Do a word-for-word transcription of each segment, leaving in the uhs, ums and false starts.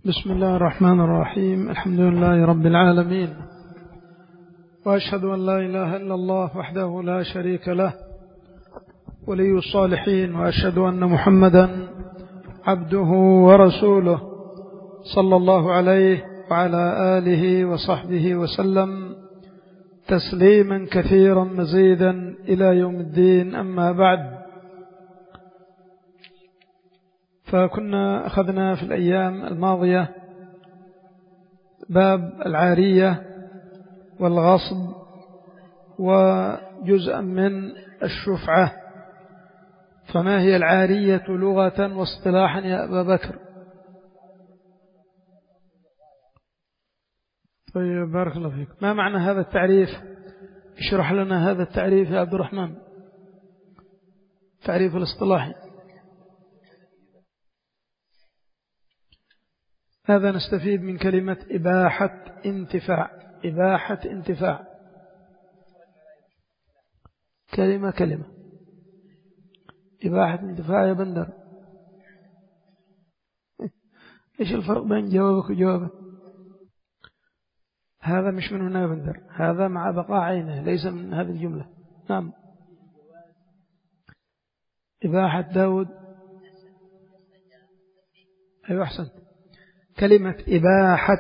بسم الله الرحمن الرحيم. الحمد لله رب العالمين، وأشهد أن لا إله إلا الله وحده لا شريك له ولي الصالحين، وأشهد أن محمدا عبده ورسوله صلى الله عليه وعلى آله وصحبه وسلم تسليما كثيرا مزيدا إلى يوم الدين. أما بعد، فكنا أخذنا في الأيام الماضية باب العارية والغصب وجزءا من الشفعة. فما هي العارية لغة واصطلاحا يا أبا بكر؟ طيب، بارك الله فيك. ما معنى هذا التعريف؟ اشرح لنا هذا التعريف يا عبد الرحمن، تعريف الاصطلاحي. هذا نستفيد من كلمة إباحة انتفاع. إباحة انتفاع كلمة كلمة إباحة انتفاع يا بندر. إيش الفرق بين جوابك وجوابك؟ هذا مش من هنا يا بندر، هذا مع بقاء عينه، ليس من هذه الجملة. نعم، إباحة داود. أيوة، أحسنت. كلمة إباحة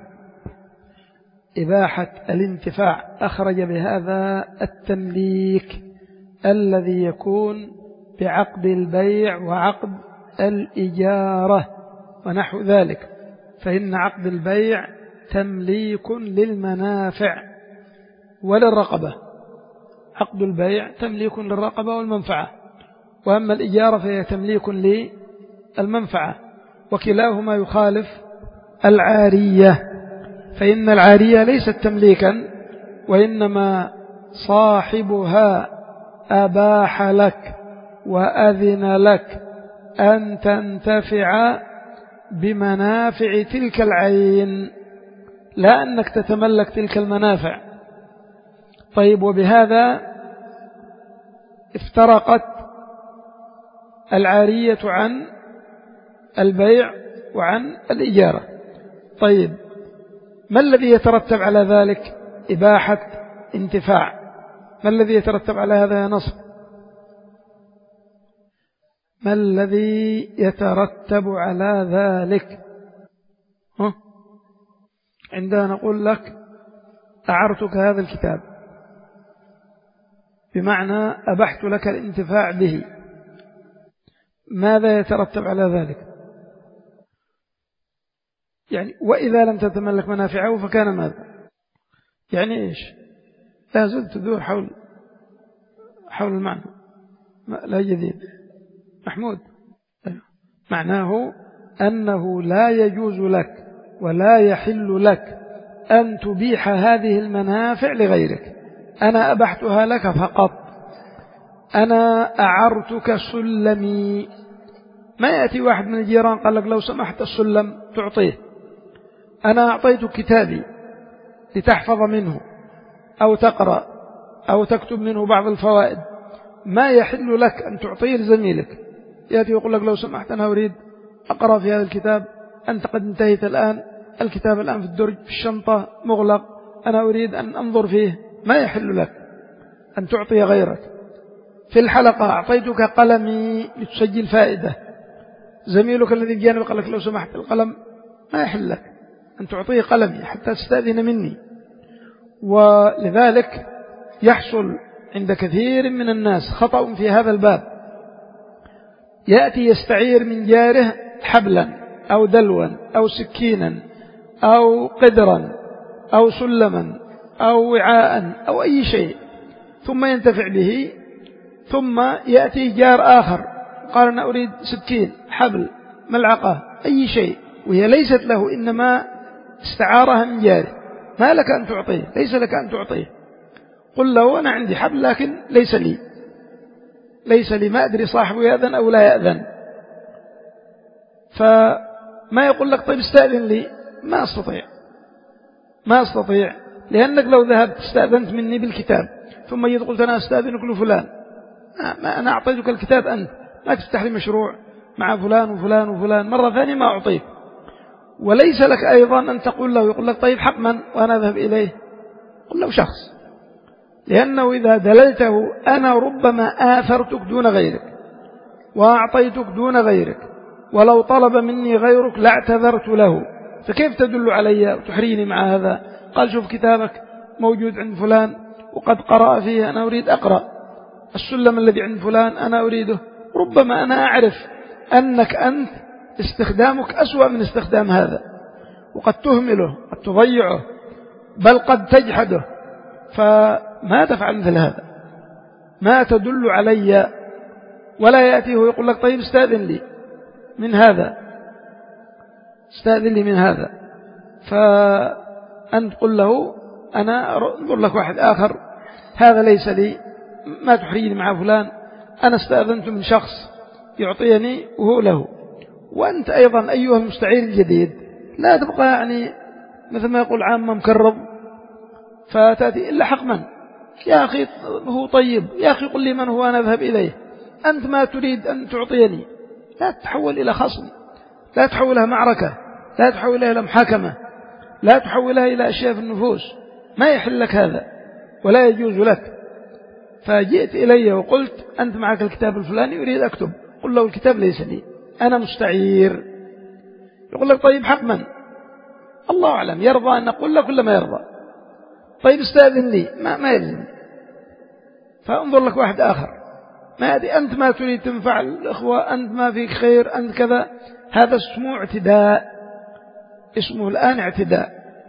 إباحة الانتفاع أخرج بهذا التمليك الذي يكون بعقد البيع وعقد الإجارة ونحو ذلك. فإن عقد البيع تمليك للمنافع وللرقبة. عقد البيع تمليك للرقبة والمنفعة، وأما الإجارة فهي تمليك للمنفعة، وكلاهما يخالف العارية. فإن العارية ليست تمليكا، وإنما صاحبها أباح لك وأذن لك أن تنتفع بمنافع تلك العين، لا أنك تتملك تلك المنافع. طيب، وبهذا افترقت العارية عن البيع وعن الإجارة. طيب، ما الذي يترتب على ذلك؟ إباحة انتفاع. ما الذي يترتب على هذا يا نصر؟ ما الذي يترتب على ذلك؟ ها؟ عندما نقول لك أعرتك هذا الكتاب، بمعنى أبحت لك الانتفاع به، ماذا يترتب على ذلك؟ يعني وإذا لم تتملك منافعه فكان ماذا؟ يعني إيش؟ لا زلت تدور حول حول المعنى، لا جديد. محمود، معناه أنه لا يجوز لك ولا يحل لك أن تبيح هذه المنافع لغيرك. أنا أبحتها لك فقط. أنا أعرتك سلمي. ما يأتي واحد من الجيران قال لك لو سمحت السلم تعطيه. أنا أعطيتك كتابي لتحفظ منه أو تقرأ أو تكتب منه بعض الفوائد، ما يحل لك أن تعطيه لزميلك. يأتي ويقول لك لو سمحت أنا أريد أقرأ في هذا الكتاب، أنت قد انتهيت الآن، الكتاب الآن في الدرج في الشنطة مغلق، أنا أريد أن أنظر فيه. ما يحل لك أن تعطي غيرك. في الحلقة أعطيتك قلمي لتسجل فائدة، زميلك الذي بجانبك قال لك لو سمحت القلم، ما يحل لك أن تعطيه قلمي حتى تستأذن مني. ولذلك يحصل عند كثير من الناس خطأ في هذا الباب. يأتي يستعير من جاره حبلا أو دلوا أو سكينا أو قدرا أو سلما أو وعاء أو أي شيء، ثم ينتفع به، ثم يأتي جار آخر قال أنا أريد سكين، حبل، ملعقة، أي شيء، وهي ليست له، إنما استعارها من جاره. ما لك أن تعطيه، ليس لك أن تعطيه. قل له أنا عندي حبل لكن ليس لي ليس لي ما أدري صاحبه يأذن أو لا يأذن. فما يقول لك طيب استأذن لي، ما أستطيع ما أستطيع لأنك لو ذهبت استأذنت مني بالكتاب ثم جيت قلت أنا أستأذنك لفلان، ما أنا أعطيتك الكتاب، أنت ما تفتح لي مشروع مع فلان وفلان وفلان مرة ثانية ما أعطيك. وليس لك أيضا أن تقول له، يقول لك طيب حق من وأنا أذهب إليه؟ قل له شخص، لأنه إذا دللته أنا ربما آثرتك دون غيرك وأعطيتك دون غيرك، ولو طلب مني غيرك لاعتذرت له، فكيف تدل علي وتحريني مع هذا؟ قال شوف كتابك موجود عند فلان وقد قرأ فيه، أنا أريد أقرأ. السلم الذي عند فلان أنا أريده. ربما أنا أعرف أنك أنت استخدامك أسوأ من استخدام هذا، وقد تهمله، قد تضيعه، بل قد تجحده، فما تفعل مثل هذا؟ ما تدل علي. ولا يأتيه ويقول لك طيب استأذن لي من هذا، استأذن لي من هذا، فأنت قل له أنا انظر لك واحد آخر، هذا ليس لي، ما تحريني مع فلان، أنا استأذنت من شخص يعطيني وهو له. وأنت أيضا أيها المستعير الجديد لا تبقى يعني مثل ما يقول عامة مكرب، فتأتي إلا حق من؟ يا أخي هو طيب، يا أخي قل لي من هو أنا أذهب إليه، أنت ما تريد أن تعطيني، لا تحول إلى خصم، لا تحولها معركة، لا تحولها إلى محاكمة، لا تحولها إلى أشياء في النفوس، ما يحل لك هذا ولا يجوز لك. فجئت إلي وقلت أنت معك الكتاب الفلاني أريد أكتب، قل له الكتاب ليس لي، أنا مستعير. يقول لك طيب حق من؟ الله أعلم، يرضى أن نقول لك ولا ما يرضى؟ طيب استأذن لي، ما, ما يلزم، فانظر لك واحد آخر. ما أدري أنت ما تريد تنفع الإخوة، أنت ما فيك خير، أنت كذا، هذا اسمه اعتداء، اسمه الآن اعتداء،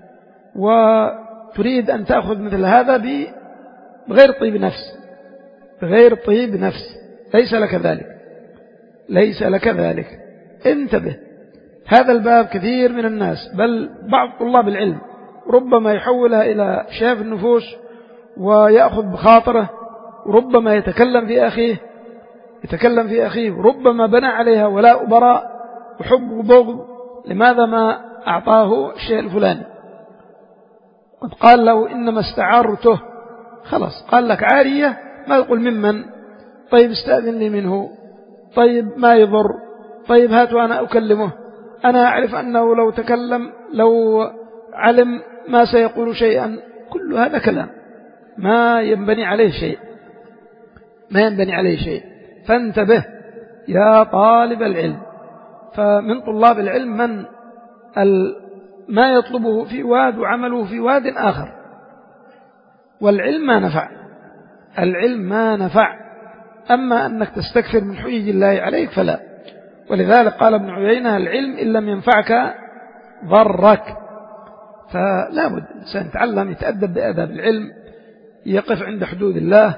وتريد أن تأخذ مثل هذا بغير طيب نفس، بغير طيب نفس، ليس لك ذلك، ليس لك ذلك. انتبه، هذا الباب كثير من الناس، بل بعض طلاب العلم ربما يحولها إلى شاف النفوس ويأخذ بخاطره، وربما يتكلم في أخيه يتكلم في أخيه ربما بنى عليها ولاء براء وحب وبغض، لماذا ما أعطاه الشيء الفلاني؟ قد قال له إنما استعارته، خلاص قال لك عارية، ما يقول ممن؟ طيب استأذن لي منه، طيب ما يضر، طيب هات وأنا أكلمه، أنا أعرف أنه لو تكلم لو علم ما سيقول شيئا. كل هذا كلام ما ينبني عليه شيء، ما ينبني عليه شيء. فانتبه يا طالب العلم. فمن طلاب العلم من ما يطلبه في واد وعمله في واد آخر، والعلم ما نفع، العلم ما نفع. أما أنك تستكثر من حجج الله عليك فلا. ولذلك قال ابن عيينة العلم إن لم ينفعك ضرك. فلا بد الإنسان يتعلم، يتأدب بأداب العلم، يقف عند حدود الله.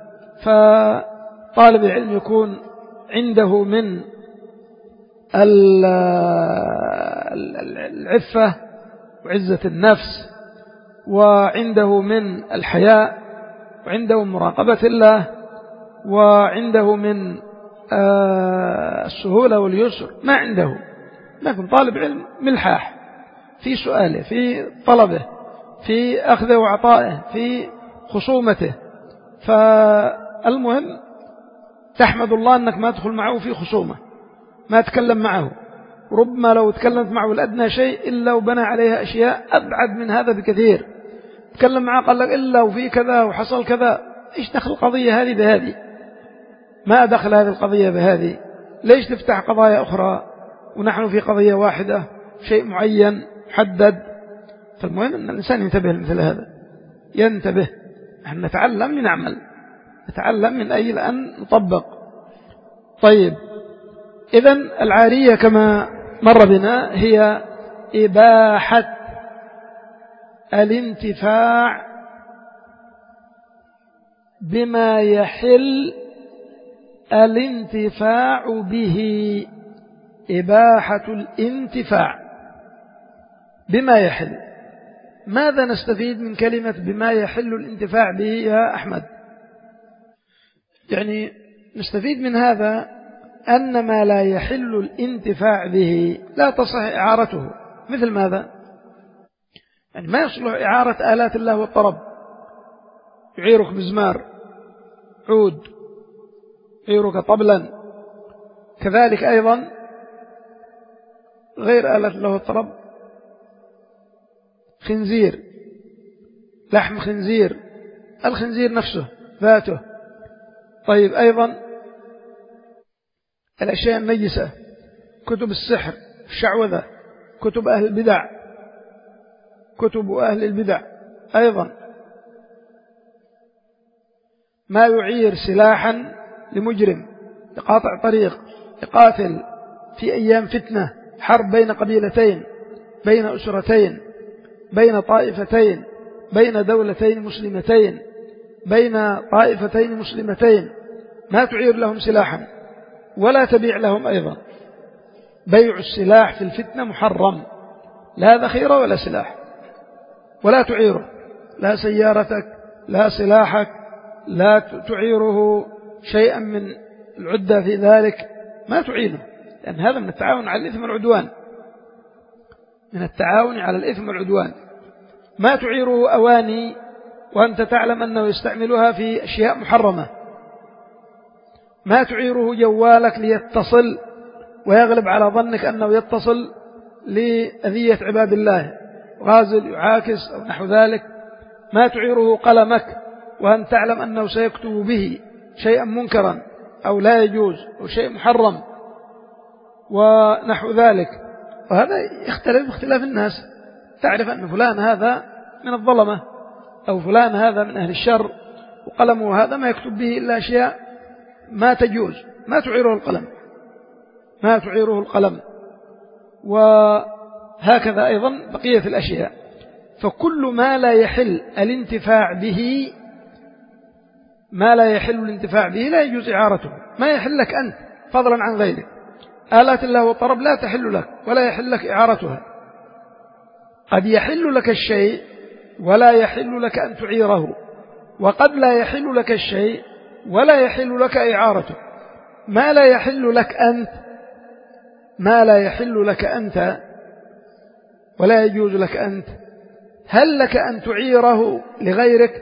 فطالب العلم يكون عنده من العفة وعزة النفس، وعنده من الحياء، وعنده من مراقبة الله، وعنده من السهولة واليسر. ما عنده، ما يكون طالب علم ملحاح في سؤاله، في طلبه، في أخذه وعطائه، في خصومته. فالمهم تحمد الله أنك ما تدخل معه في خصومة، ما تكلم معه. ربما لو تكلمت معه الأدنى شيء إلا وبنى عليها أشياء أبعد من هذا بكثير. تكلم معه قال لك إلا وفي كذا وحصل كذا، إيش دخل القضية هذه بهذه؟ ما دخل هذه القضية بهذه؟ ليش تفتح قضايا أخرى ونحن في قضية واحدة، شيء معين محدد؟ فالمهم أن الإنسان ينتبه لمثل هذا، ينتبه. نحن نتعلم لنعمل، نتعلم من أجل أن نطبق. طيب، إذن العارية كما مر بنا هي إباحة الانتفاع بما يحل الانتفاع به، إباحة الانتفاع بما يحل. ماذا نستفيد من كلمة بما يحل الانتفاع به يا أحمد؟ يعني نستفيد من هذا أن ما لا يحل الانتفاع به لا تصح إعارته. مثل ماذا؟ يعني ما يصلح إعارة آلات الله والطرب، يعيرك مزمار، عود، يعيرك طبلا. كذلك أيضا غير آلات الله والطرب خنزير، لحم خنزير، الخنزير نفسه ذاته. طيب أيضا الأشياء النجسة، كتب السحر، الشعوذة، كتب أهل البدع، كتب أهل البدع أيضا، ما يعير سلاحا لمجرم لقاطع طريق يقاتل في أيام فتنة، حرب بين قبيلتين، بين أسرتين، بين طائفتين، بين دولتين مسلمتين، بين طائفتين مسلمتين، ما تعير لهم سلاحا ولا تبيع لهم أيضا. بيع السلاح في الفتنة محرم، لا ذخيرة ولا سلاح، ولا تعيره، لا سيارتك لا سلاحك، لا تعيره شيئا من العدة في ذلك، ما تعينه، لأن هذا من التعاون على الإثم والعدوان، من التعاون على الإثم والعدوان. ما تعيره أواني وأنت تعلم أنه يستعملها في أشياء محرمة. ما تعيره جوالك ليتصل ويغلب على ظنك أنه يتصل لأذية عباد الله، غازل يعاكس أو نحو ذلك. ما تعيره قلمك وأن تعلم أنه سيكتب به شيئا منكرا أو لا يجوز أو شيء محرم ونحو ذلك. وهذا يختلف باختلاف الناس، تعرف أن فلان هذا من الظلمة أو فلان هذا من أهل الشر، وقلمه هذا ما يكتب به إلا أشياء ما تجوز، ما تعيره القلم، ما تعيره القلم. وهكذا أيضا بقية الأشياء. فكل ما لا يحل الانتفاع به، ما لا يحل الانتفاع به لا يجوز إعارته، ما يحل لك أنت فضلا عن غيرك. آلات الله والطرب لا تحل لك ولا يحل لك إعارتها. قد يحل لك الشيء ولا يحل لك أن تعيره، وقد لا يحل لك الشيء ولا يحل لك إعارته. ما لا يحل لك أنت، ما لا يحل لك أنت ولا يجوز لك أنت، هل لك أن تعيره لغيرك؟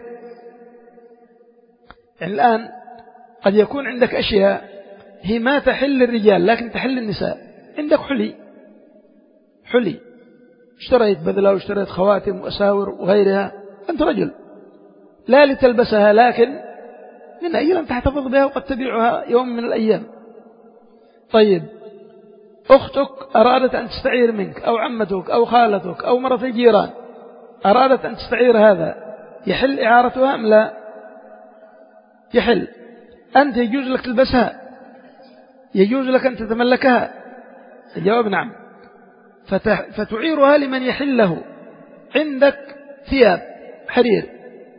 يعني الآن قد يكون عندك أشياء هي ما تحل الرجال لكن تحل النساء. عندك حلي، حلي اشتريت بذلة واشتريت خواتم وأساور وغيرها، أنت رجل لا لتلبسها لكن من أجل أن تحتفظ بها وقد تبيعها يوم من الأيام. طيب أختك أرادت أن تستعير منك، أو عمتك أو خالتك أو مرة الجيران أرادت أن تستعير هذا، يحل إعارتها أم لا؟ يحل. أنت يجوز لك تلبسها، يجوز لك أن تتملكها؟ الجواب نعم. فتعيرها لمن يحل له. عندك ثياب حرير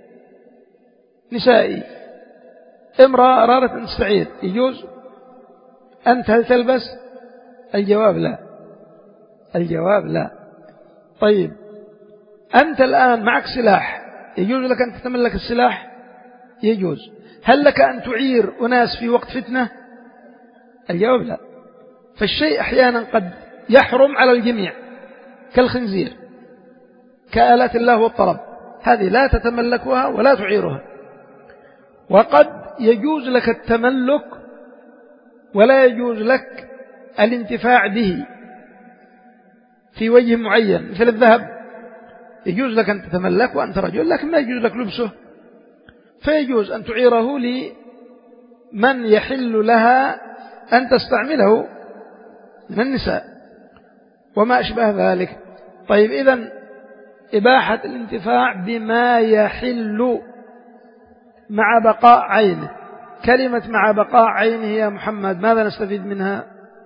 نسائي، امرأة أرادت أن تستعير، يجوز؟ أنت هل تلبس؟ الجواب لا، الجواب لا. طيب أنت الآن معك سلاح، يجوز لك أن تتملك السلاح؟ يجوز. هل لك أن تعير أناس في وقت فتنة؟ الجواب لا. فالشيء أحيانا قد يحرم على الجميع كالخنزير، كآلات الله والطرب، هذه لا تتملكها ولا تعيرها. وقد يجوز لك التملك ولا يجوز لك الانتفاع به في وجه معين، مثل الذهب يجوز لك أن تتملك وأنت رجل لكن ما يجوز لك لبسه، فيجوز أن تعيره لمن يحل لها أن تستعمله من النساء وما أشبه ذلك. طيب إذن إباحة الانتفاع بما يحل مع بقاء عينه. كلمة مع بقاء عينه يا محمد ماذا نستفيد منها؟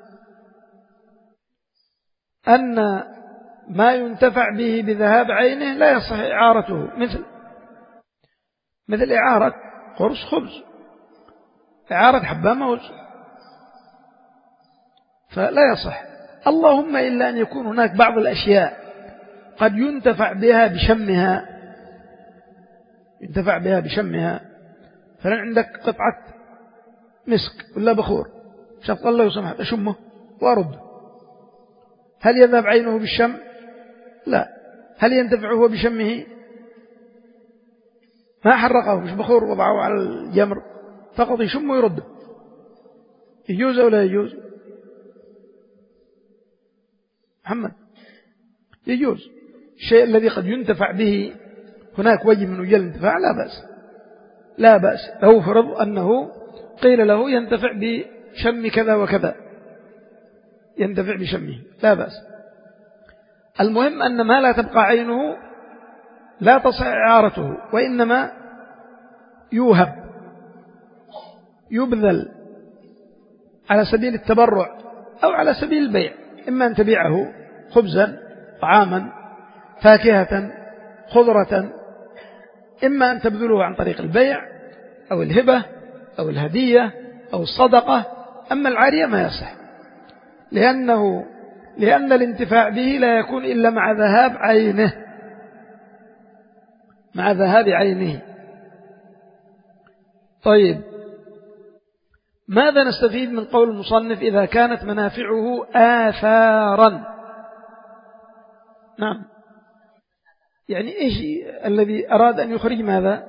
أن ما ينتفع به بذهاب عينه لا يصح إعارته، مثل مثل إعارة قرص خبز، إعارة حبة موز، فلا يصح. اللهم إلا أن يكون هناك بعض الأشياء قد ينتفع بها بشمها، ينتفع بها بشمها. فلن عندك قطعة مسك ولا بخور، شفت الله يسمح أشمه وأرد، هل يذهب عينه بالشم؟ لا. هل ينتفع هو بشمه؟ ما حرقه، مش بخور وضعه على الجمر، فقط يشم ويرد. يجوز أو لا يجوز؟ محمد يجوز. الشيء الذي قد ينتفع به هناك وجه من وجه الانتفاع لا بأس لا بأس لو فرض أنه قيل له ينتفع بشم كذا وكذا ينتفع بشمه لا بأس. المهم أن ما لا تبقى عينه لا تصح إعارته وإنما يوهب يبذل على سبيل التبرع أو على سبيل البيع، إما أن تبيعه خبزا طعاما فاكهة خضرة، إما أن تبذله عن طريق البيع أو الهبة أو الهدية أو الصدقة. أما العارية ما يصح، لأنه لأن الانتفاع به لا يكون إلا مع ذهاب عينه مع ذهاب عينه. طيب ماذا نستفيد من قول المصنف إذا كانت منافعه آثارا؟ نعم، يعني إيش الذي أراد أن يخرج ماذا؟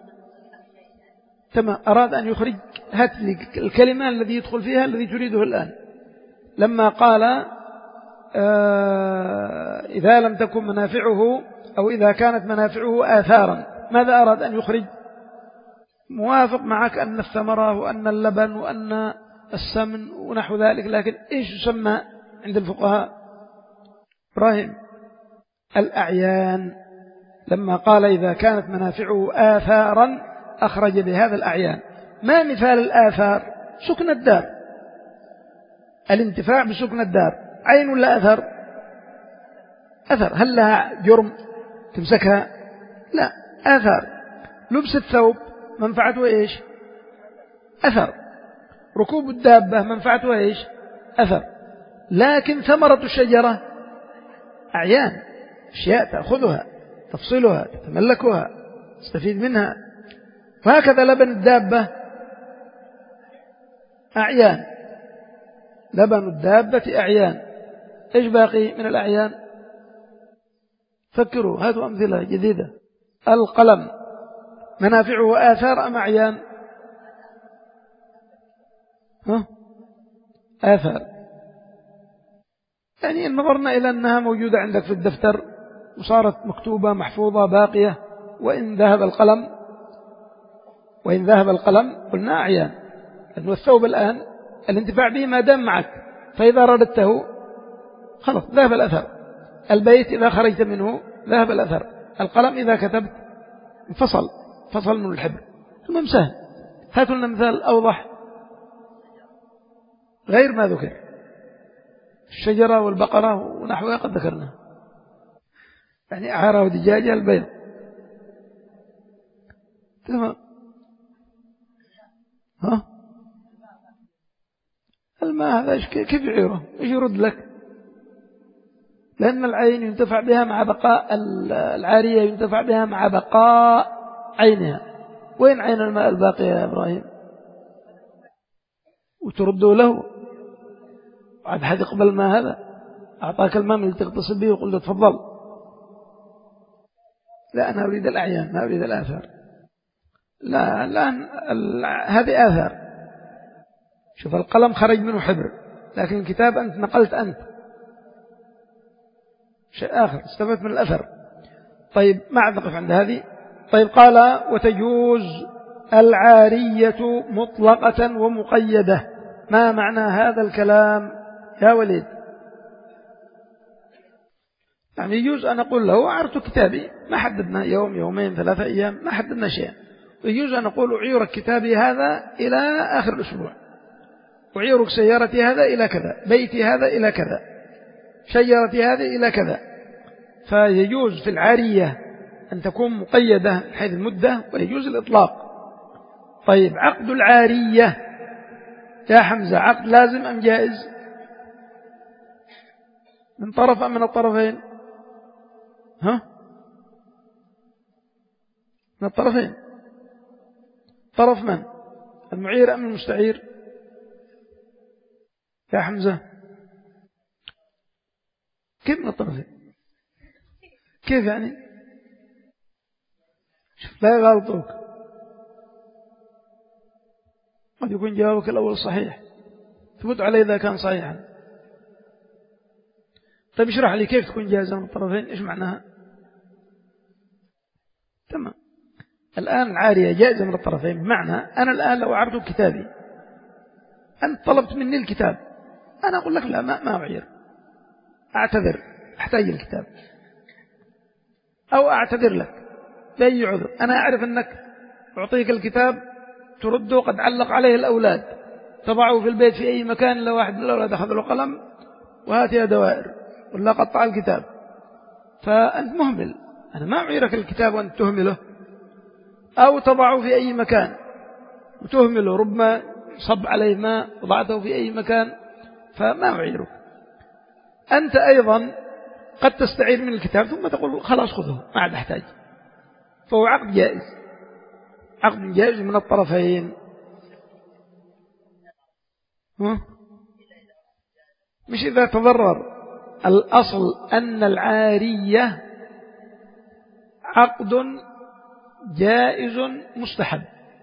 تمام، أراد أن يخرج هات لي الكلمة الذي يدخل فيها الذي تريده الآن لما قال آه إذا لم تكن منافعه أو إذا كانت منافعه آثارا، ماذا أراد أن يخرج؟ موافق معك أن الثمرة وأن اللبن وأن السمن ونحو ذلك، لكن إيش يسمى عند الفقهاء إبراهيم؟ الأعيان. لما قال إذا كانت منافعه آثارا أخرج بهذا الأعيان. ما مثال الآثار؟ سكن الدار، الانتفاع بسكن الدار عين ولا أثر؟ أثر. هل لها جرم تمسكها؟ لا، آثار. لبس الثوب منفعته إيش؟ أثر. ركوب الدابة منفعته إيش؟ أثر. لكن ثمرة الشجرة أعيان، أشياء تأخذها تفصلها تتملكها تستفيد منها. وهكذا لبن الدابة أعيان، لبن الدابة أعيان. إيش باقي من الأعيان؟ فكروا، هاتوا أمثلة جديدة. القلم منافعه آثار أم أعيان؟ ها؟ آثار. يعني إن نظرنا إلى أنها موجودة عندك في الدفتر وصارت مكتوبة محفوظة باقية، وإن ذهب القلم وإن ذهب القلم قلنا أعيان، لأنه الثوب الآن الانتفاع به ما دام معك، فإذا رددته خلاص ذهب الأثر. البيت إذا خرجت منه ذهب الأثر. القلم إذا كتبت انفصل فصل من الحبر. ثم سهل. هاتوا لنا مثال أوضح غير ما ذكر. الشجرة والبقرة ونحوها قد ذكرنا، يعني أعاره ودجاجة البيض. تمام. ها؟ الماء هذا كيف يعيره؟ إيش يرد لك؟ لأن العين ينتفع بها مع بقاء العارية، ينتفع بها مع بقاء عينها. وين عين الماء الباقية يا إبراهيم؟ وتردوا له بعد حد يقبل ما هذا أعطاك الماء اللي تغتسل به وقل له تفضل. لا، أنا أريد الأعيان ما أريد الآثار. لا الآن هذه آثار. شوف القلم خرج منه حبر، لكن الكتاب أنت نقلت أنت شيء آخر، استفدت من الأثر. طيب ما عاد نقف عند هذه. طيب قال وتجوز العارية مطلقة ومقيدة. ما معنى هذا الكلام يا وليد؟ يعني يجوز أن أقول له عرت كتابي، ما حددنا يوم يومين ثلاثة أيام، ما حددنا شيء. ويجوز أن أقول أعيرك كتابي هذا إلى آخر الأسبوع، أعيرك سيارتي هذا إلى كذا، بيتي هذا إلى كذا، شجرتي هذه إلى كذا. فيجوز في العارية أن تكون مقيدة حيث المدة، ويجوز الإطلاق. طيب عقد العارية يا حمزة عقد لازم أم جائز؟ من طرف أم من الطرفين؟ ها؟ من الطرفين. طرف من؟ المعير أم المستعير يا حمزة؟ كيف من الطرفين؟ كيف يعني؟ لا يغلطوك، قد يكون جوابك الأول صحيح، ثبت عليه إذا كان صحيحا. طيب اشرح لي كيف تكون جائزة من الطرفين، إيش معناها؟ تمام. الآن العارية جائزة من الطرفين، بمعنى أنا الآن لو أعرض كتابي، أنت طلبت مني الكتاب، أنا أقول لك لا ما, ما أعير، أعتذر، أحتاج الكتاب، أو أعتذر لك بأي عذر. أنا أعرف أنك أعطيك الكتاب ترده قد علق عليه الأولاد، تضعه في البيت في أي مكان، لو واحد من الأولاد أخذ له قلم وهاتها دوائر ولا قطع الكتاب، فأنت مهمل، أنا ما أعيرك الكتاب وأنت تهمله، أو تضعه في أي مكان وتهمله، ربما صب عليه ماء وضعته في أي مكان، فما أعيرك. أنت أيضا قد تستعير من الكتاب ثم تقول خلاص خذه ما عاد أحتاج، فهو عقد جائز، عقد جائز من الطرفين. مش إذا تضرر. الأصل أن العارية عقد جائز مستحب،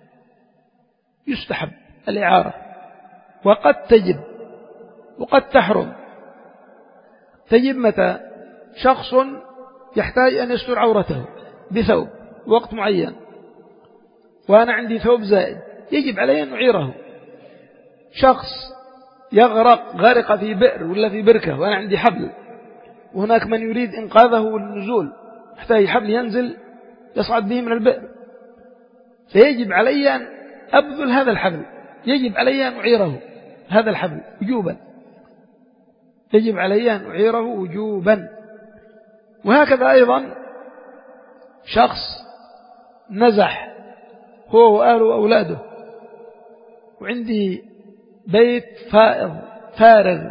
يستحب الإعارة، وقد تجب وقد تحرم. تجب متى؟ شخص يحتاج أن يستر عورته بثوب وقت معين، وأنا عندي ثوب زائد، يجب علي أن أعيره. شخص يغرق غرق في بئر ولا في بركة وأنا عندي حبل، وهناك من يريد إنقاذه والنزول، يحتاج حبل ينزل يصعد به من البئر، فيجب علي أن أبذل هذا الحبل، يجب علي أن أعيره هذا الحبل وجوبا، يجب علي أن أعيره وجوبا. وهكذا أيضا شخص نزح هو وآله وأولاده، وعندي بيت فائض فارغ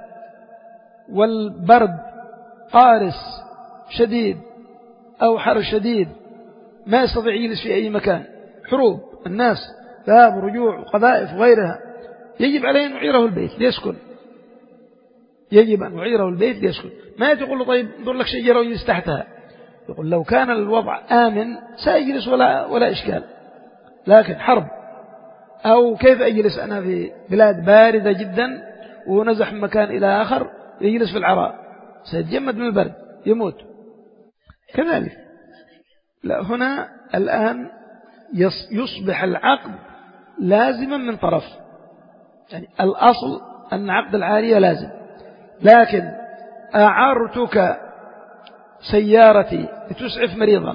والبرد قارس شديد أو حر شديد، ما يستطيع يجلس في أي مكان، حروب الناس ذهاب ورجوع وقذائف وغيرها، يجب عليه أن أعيره البيت ليسكن، يجب أن أعيره البيت ليسكن. ما تقول له طيب نضر لك شجرة ويجلس تحتها، يقول لو كان الوضع آمن سيجلس ولا, ولا إشكال، لكن حرب، أو كيف أجلس أنا في بلاد باردة جدا ونزح من مكان إلى آخر يجلس في العراء، سيتجمد من البرد يموت. كذلك لا، هنا الآن يصبح العقد لازما من طرف، يعني الأصل أن عقد العارية لازم، لكن أعرتك سيارتي لتسعف مريضا،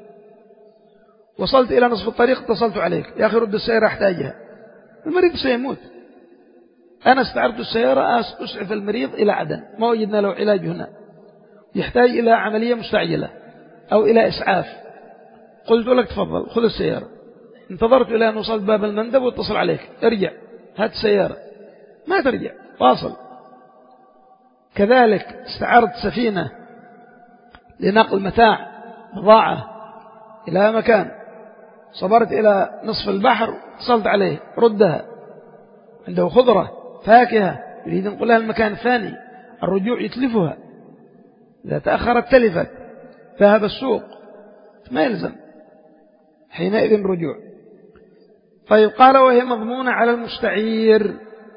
وصلت إلى نصف الطريق اتصلت عليك يا أخي رد السيارة أحتاجها، المريض سيموت، أنا استعرت السيارة أسعف المريض إلى عدن، ما وجدنا له علاج هنا، يحتاج إلى عملية مستعجلة أو إلى إسعاف، قلت لك تفضل خذ السيارة، انتظرت إلى أن وصلت باب المندب واتصل عليك ارجع هات السيارة، ما ترجع واصل. كذلك استعرت سفينة لنقل متاع بضاعة إلى مكان، صبرت إلى نصف البحر اتصلت عليه ردها، عنده خضرة فاكهة يريد أن نقلها المكان الثاني، الرجوع يتلفها، إذا تأخرت تلفت، ذهب السوق، ما يلزم حينئذ رجوع. طيب قال وهي مضمونة على المستعير.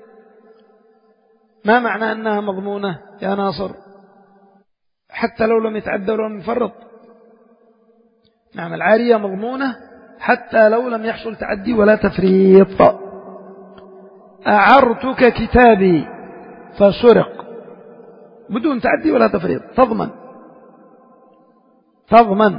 ما معنى أنها مضمونة يا ناصر؟ حتى لو لم يتعدى ولم يفرط. نعم العارية مضمونة حتى لو لم يحصل تعدي ولا تفريط. أعرتك كتابي فسرق بدون تعدي ولا تفريط، تضمن تضمن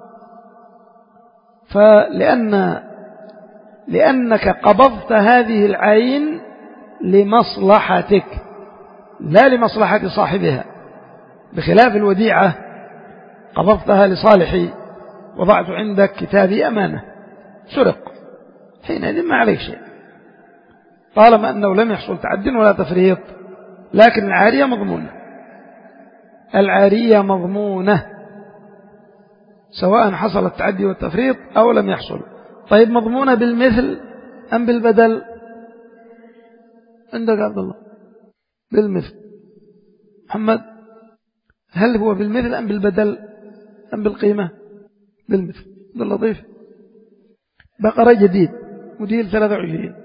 فلأن لأنك قبضت هذه العين لمصلحتك لا لمصلحة صاحبها، بخلاف الوديعة قبضتها لصالحي، وضعت عندك كتابي أمانة، سرق، حينئذ ما عليك شيء طالما أنه لم يحصل تعد ولا تفريط. لكن العارية مضمونة، العارية مضمونة سواء حصل التعدي والتفريط أو لم يحصل. طيب مضمونة بالمثل أم بالبدل؟ عندك عبد الله بالمثل. محمد هل هو بالمثل أم بالبدل أم بالقيمة؟ بالمثل. عبد اللطيف بقرة جديد موديل ثلاثة وعشرين،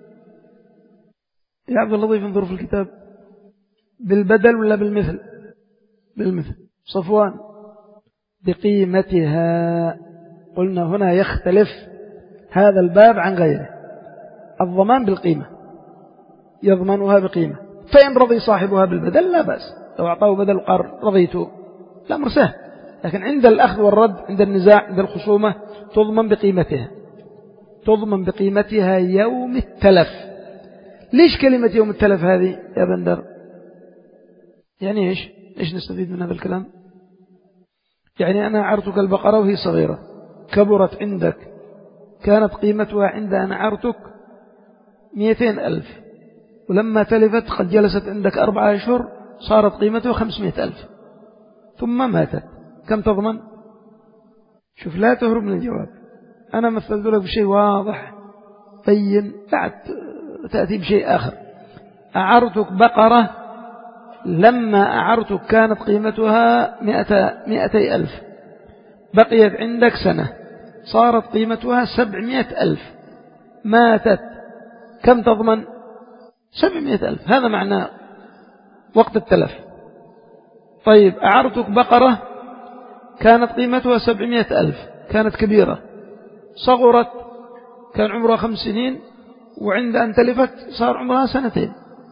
يا عبد اللطيف انظر في الكتاب بالبدل ولا بالمثل؟ بالمثل. صفوان بقيمتها قلنا هنا يختلف هذا الباب عن غيره. الضمان بالقيمة، يضمنها بقيمة، فإن رضي صاحبها بالبدل لا بأس، لو أعطاه بدل قال رضيته الأمر سهل. لكن عند الأخذ والرد، عند النزاع، عند الخصومة، تضمن بقيمتها، تضمن بقيمتها يوم التلف. ليش كلمة يوم التلف هذه يا بندر؟ يعني إيش إيش نستفيد من هذا الكلام؟ يعني أنا أعرتك البقرة وهي صغيرة، كبرت عندك، كانت قيمتها عند أن أعرتك مئتين ألف، ولما تلفت قد جلست عندك أربعة أشهر صارت قيمتها خمسمائة ألف، ثم ماتت، كم تضمن؟ شوف لا تهرب من الجواب. أنا مثلت لك بشيء واضح بين، بعد تأتي بشيء آخر. أعرتك بقرة، لما أعرتك كانت قيمتها مئتي ألف، بقيت عندك سنة صارت قيمتها سبعمائة ألف، ماتت، كم تضمن؟ سبعمائة ألف. هذا معنى وقت التلف. طيب أعرتك بقرة كانت قيمتها سبعمائة ألف، كانت كبيرة، صغرت، كان عمرها خمس سنين، وعند أن تلفت صار عمرها سنتين،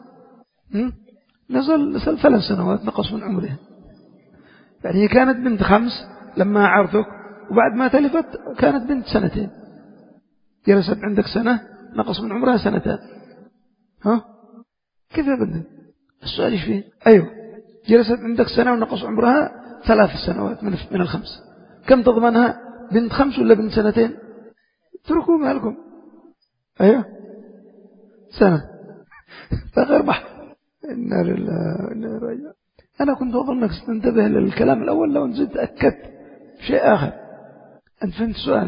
نزل نزل ثلاث سنوات نقص من عمرها. يعني هي كانت بنت خمس لما أعرتك، وبعد ما تلفت كانت بنت سنتين، جلست عندك سنة نقص من عمرها سنتان. ها كيف يا بنت؟ السؤال ايش فيه؟ أيوة، جلست عندك سنة ونقص عمرها ثلاث سنوات من الخمس، كم تضمنها؟ بنت خمس ولا بنت سنتين؟ تركوا مالكم. أيوة سنة فغير بحث. إنا لله وإنا إليه راجعون. أنا كنت أظنك ستنتبه للكلام الأول، لو نزلت أكدت شيء آخر. أنت فهمت السؤال؟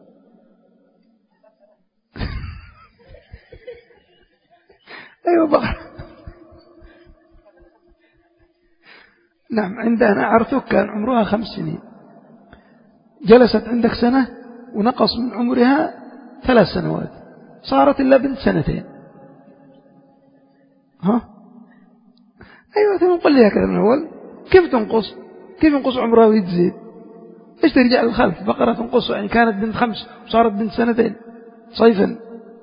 أيوة بقى. نعم، عندها أنا أعرفك كان عمرها خمس سنين، جلست عندك سنة ونقص من عمرها ثلاث سنوات، صارت إلا بنت سنتين. ها أيوة ثم قل لي هكذا من أول. كيف تنقص؟ كيف ينقص عمرها ويتزيد؟ إيش ترجع للخلف؟ بقرة تنقص، يعني كانت بنت خمس وصارت بنت سنتين صيفا،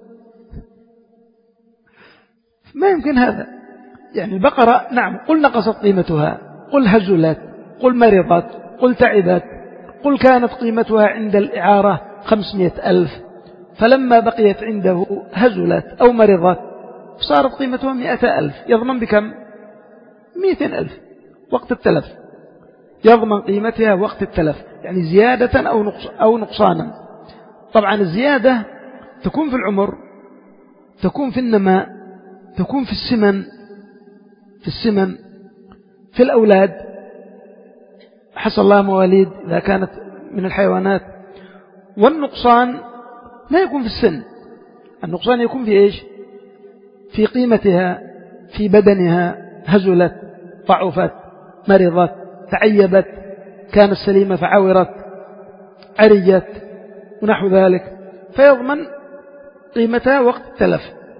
ما يمكن هذا. يعني البقرة نعم قل نقصت قيمتها، قل هزلت، قل مرضت، قل تعبت، قل كانت قيمتها عند الإعارة خمسمائة ألف، فلما بقيت عنده هزلت أو مرضت صارت قيمتها مئة ألف، يضمن بكم؟ مئتين ألف وقت التلف، يضمن قيمتها وقت التلف، يعني زيادة أو نقص أو نقصانا. طبعا الزيادة تكون في العمر، تكون في النماء، تكون في السمن، في السمن في الأولاد، حصل الله مواليد إذا كانت من الحيوانات. والنقصان لا يكون في السن، النقصان يكون في إيش؟ في قيمتها، في بدنها، هزلت، ضعفت، مرضت، تعيبت، كانت سليمة فعورت، عريت ونحو ذلك، فيضمن قيمتها وقت التلف.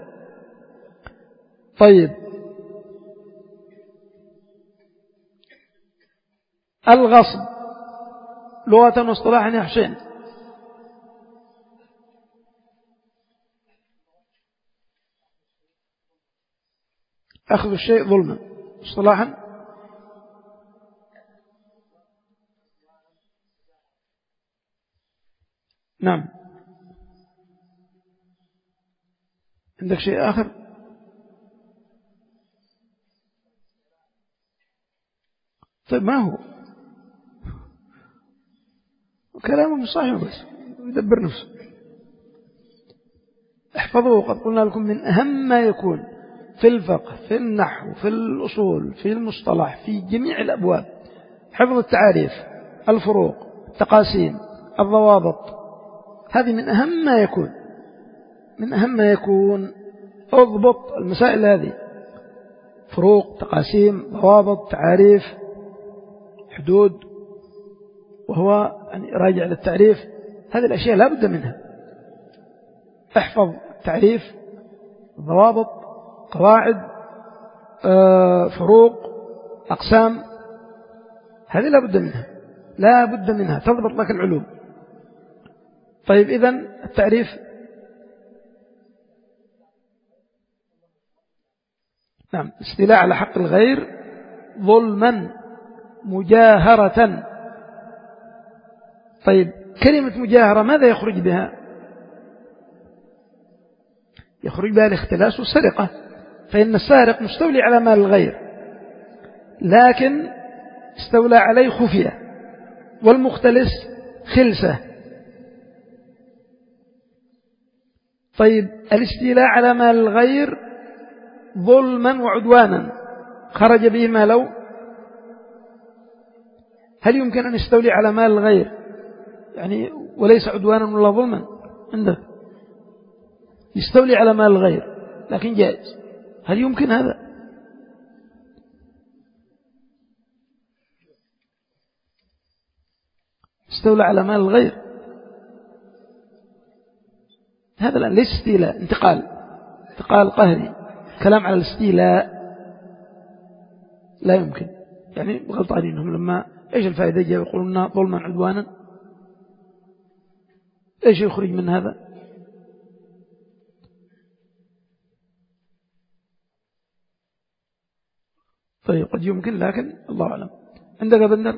طيب الغصب لغة واصطلاحا يا حسين؟ أخذ الشيء ظلما، اصطلاحا نعم. عندك شيء آخر؟ طيب ما هو كلامه مش صحيح، بس يدبر نفسه. احفظوا، قد قلنا لكم من أهم ما يكون في الفقه، في النحو، في الأصول، في المصطلح، في جميع الأبواب، حفظ التعاريف، الفروق، التقاسيم، الضوابط. هذه من أهم ما يكون، من أهم ما يكون. اضبط المسائل هذه، فروق، تقاسيم، ضوابط، تعاريف، حدود، وهو يعني راجع للتعريف. هذه الأشياء لا بد منها. احفظ التعريف، ضوابط، قواعد، فروق، أقسام، هذه لا بد منها، لا بد منها، تضبط لك العلوم. طيب إذن التعريف نعم استيلاء على حق الغير ظلما مجاهرة. طيب كلمة مجاهرة ماذا يخرج بها؟ يخرج بها الاختلاس والسرقة، فإن السارق مستولي على مال الغير لكن استولى عليه خفية، والمختلس خلسة. طيب الاستيلاء على مال الغير ظلما وعدوانا خرج به ماله، هل يمكن أن يستولي على مال الغير يعني وليس عدوانا ولا ظلما؟ عنده يستولي على مال الغير لكن جائز، هل يمكن هذا؟ استولى على مال الغير، هذا الآن ليس استيلاء، انتقال انتقال قهري. كلام على الاستيلاء لا يمكن، يعني غلطانينهم لما ايش الفائدة جاءوا يقولون ظلما عدوانا، ايش يخرج من هذا؟ طيب قد يمكن لكن الله أعلم. عندك بندر؟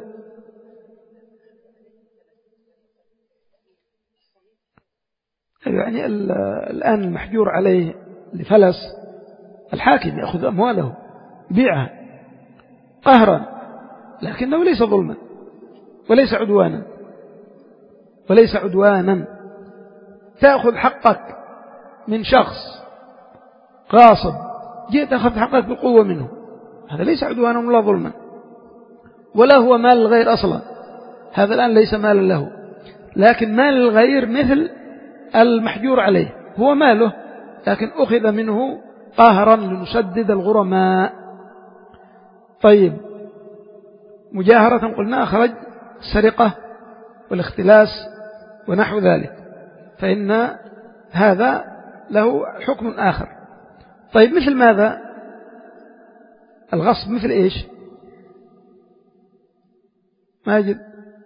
يعني الآن المحجور عليه لفلس الحاكم يأخذ أمواله يبيعها قهرا، لكنه ليس ظلما وليس عدوانا وليس عدوانا. تأخذ حقك من شخص غاصب، جئت أخذ حقك بالقوة منه، هذا ليس عدوانا ولا ظلما ولا هو مال الغير أصلا، هذا الآن ليس مالا له، لكن مال الغير مثل المحجور عليه هو ماله لكن أخذ منه قهرا لنسدد الغرماء. طيب مجاهرة قلنا أخرج السرقة والاختلاس ونحو ذلك، فإن هذا له حكم آخر. طيب مثل ماذا؟ الغصب مثل إيش؟ ماجد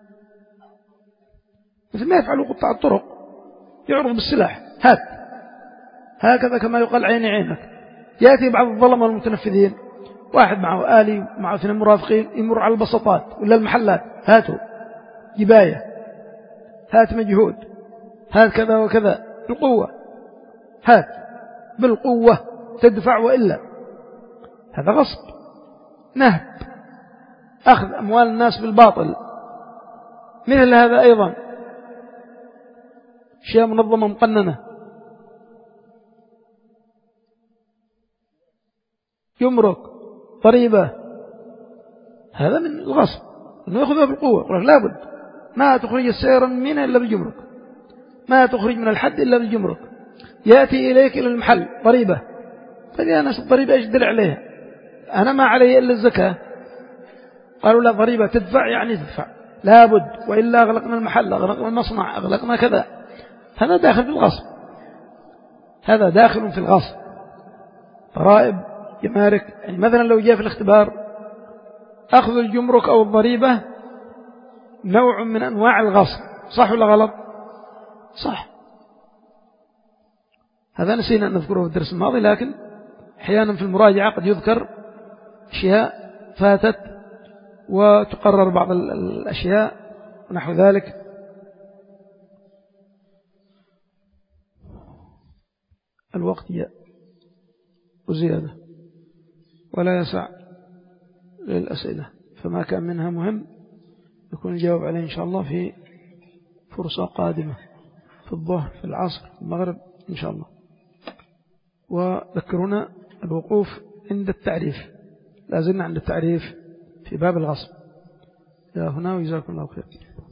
مثل ما يفعلوا قطاع الطرق، يعرض بالسلاح هات هكذا كما يقال عيني عينك. يأتي بعض الظلمة والمتنفذين، واحد معه آلي معه اثنين مرافقين، يمر على البسطات ولا المحلات، هاتوا جباية، هات مجهود، هات كذا وكذا بالقوة، هات بالقوة تدفع وإلا، هذا غصب نهب أخذ أموال الناس بالباطل. مثل هذا أيضا أشياء منظمة مقننة، يمرك ضريبة، هذا من الغصب أنه يأخذها بالقوة، يقول لابد ما تخرج السيارة من إلا بالجمرك، ما تخرج من الحد إلا بالجمرك. يأتي إليك إلى المحل ضريبة، طيب يا ناس الضريبة إيش دل عليها؟ أنا ما علي إلا الزكاة. قالوا لا ضريبة تدفع يعني تدفع لابد، وإلا أغلقنا المحل أغلقنا المصنع أغلقنا كذا. هذا داخل في الغصب، هذا داخل في الغصب. ضرائب جمارك، يعني مثلا لو جاء في الاختبار أخذ الجمرك أو الضريبة نوع من أنواع الغصب، صح ولا غلط؟ صح. هذا نسينا أن نذكره في الدرس الماضي، لكن أحيانا في المراجعة قد يذكر أشياء فاتت وتقرر بعض الأشياء ونحو ذلك. الوقت جاء وزيادة ولا يسع للأسئلة، فما كان منها مهم يكون الجواب عليه إن شاء الله في فرصة قادمة، في الظهر في العصر في المغرب إن شاء الله. وذكرنا الوقوف عند التعريف، لازلنا عند التعريف في باب الغصب. إلى هنا وجزاكم الله خير.